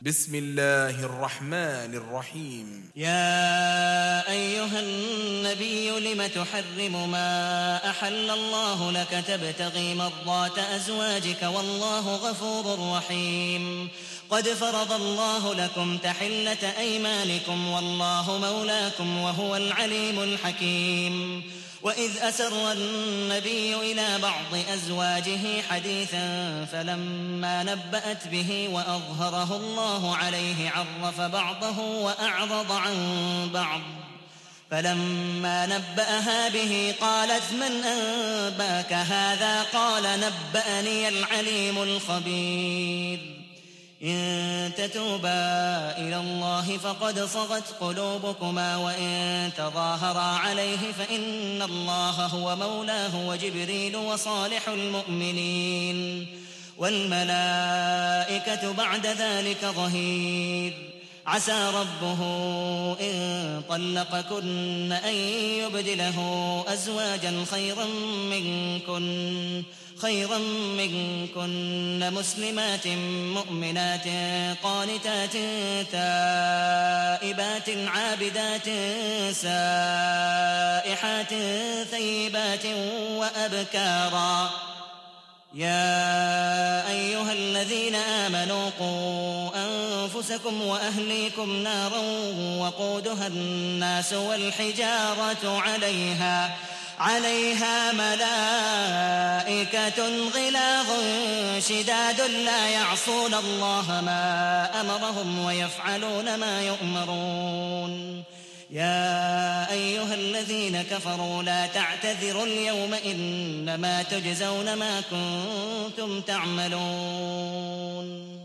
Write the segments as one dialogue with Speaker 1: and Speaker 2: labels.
Speaker 1: بسم الله الرحمن الرحيم.
Speaker 2: يا أيها النبي لم تحرم ما أحل الله لك تبتغي مرضات أزواجك والله غفور رحيم. قد فرض الله لكم تحلة أيمانكم والله مولاكم وهو العليم الحكيم. وإذ أسر النبي إلى بعض أزواجه حديثا فلما نبأت به وأظهره الله عليه عرف بعضه وأعرض عن بعض. فلما نبأها به قالت من أنباك هذا؟ قال نبأني العليم الخبير. إن تتوبا إلى الله فقد صغت قلوبكما وإن تظاهرا عليه فإن الله هو مولاه وجبريل وصالح المؤمنين والملائكة بعد ذلك ظهير. عسى ربه إن طلقكن أن يبدله أزواجا خيرا منكن مسلمات مؤمنات قانتات تائبات عابدات سائحات ثيبات وأبكارا. يا أيها الذين آمنوا قوا أنفسكم وأهليكم نارا وقودها الناس والحجارة عليها ملائكة غلاظ شداد لا يعصون الله ما أمرهم ويفعلون ما يؤمرون. يا أيها الذين كفروا لا تعتذروا اليوم إنما تجزون ما كنتم تعملون.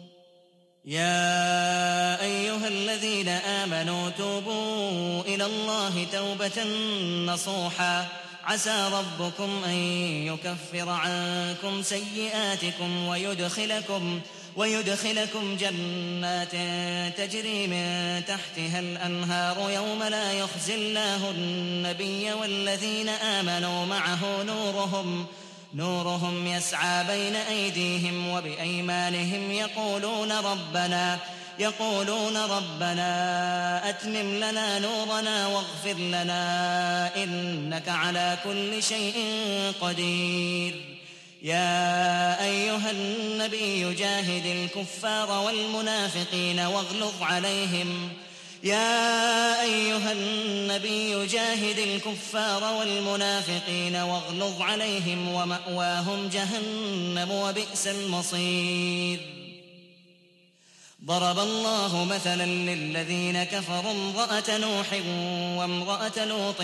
Speaker 2: يا أيها الذين آمنوا توبوا إلى الله توبة نصوحا عسى ربكم أن يكفر عنكم سيئاتكم ويدخلكم جنات تجري من تحتها الأنهار يوم لا يخزي الله النبي والذين آمنوا معه نورهم يسعى بين أيديهم وبأيمانهم يقولون ربنا أتمم لنا نورنا واغفر لنا إنك على كل شيء قدير. يا أيها النبي جاهد الكفار والمنافقين واغلظ عليهم ومأواهم جهنم وبئس المصير. ضرب الله مثلا للذين كفروا امرأة نوح وامرأة لوط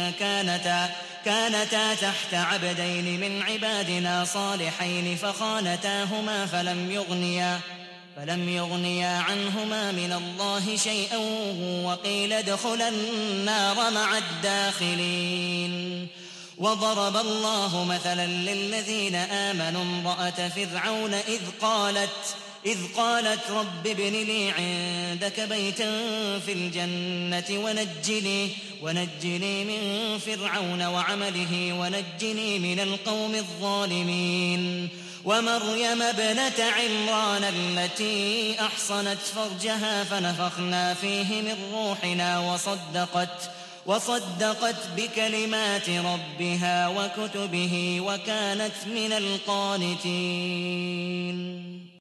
Speaker 2: كانتا تحت عبدين من عبادنا صالحين فخانتاهما فلم يغنيا عنهما من الله شيئا وقيل ادخلا النار مع الداخلين. وضرب الله مثلا للذين آمنوا امرأة فرعون إذ قالت رب ابن لي عندك بيتا في الجنة ونجني من فرعون وعمله ونجني من القوم الظالمين. ومريم ابنة عمران التي أحصنت فرجها فنفخنا فيه من روحنا وصدقت بكلمات ربها وكتبه وكانت من القانتين.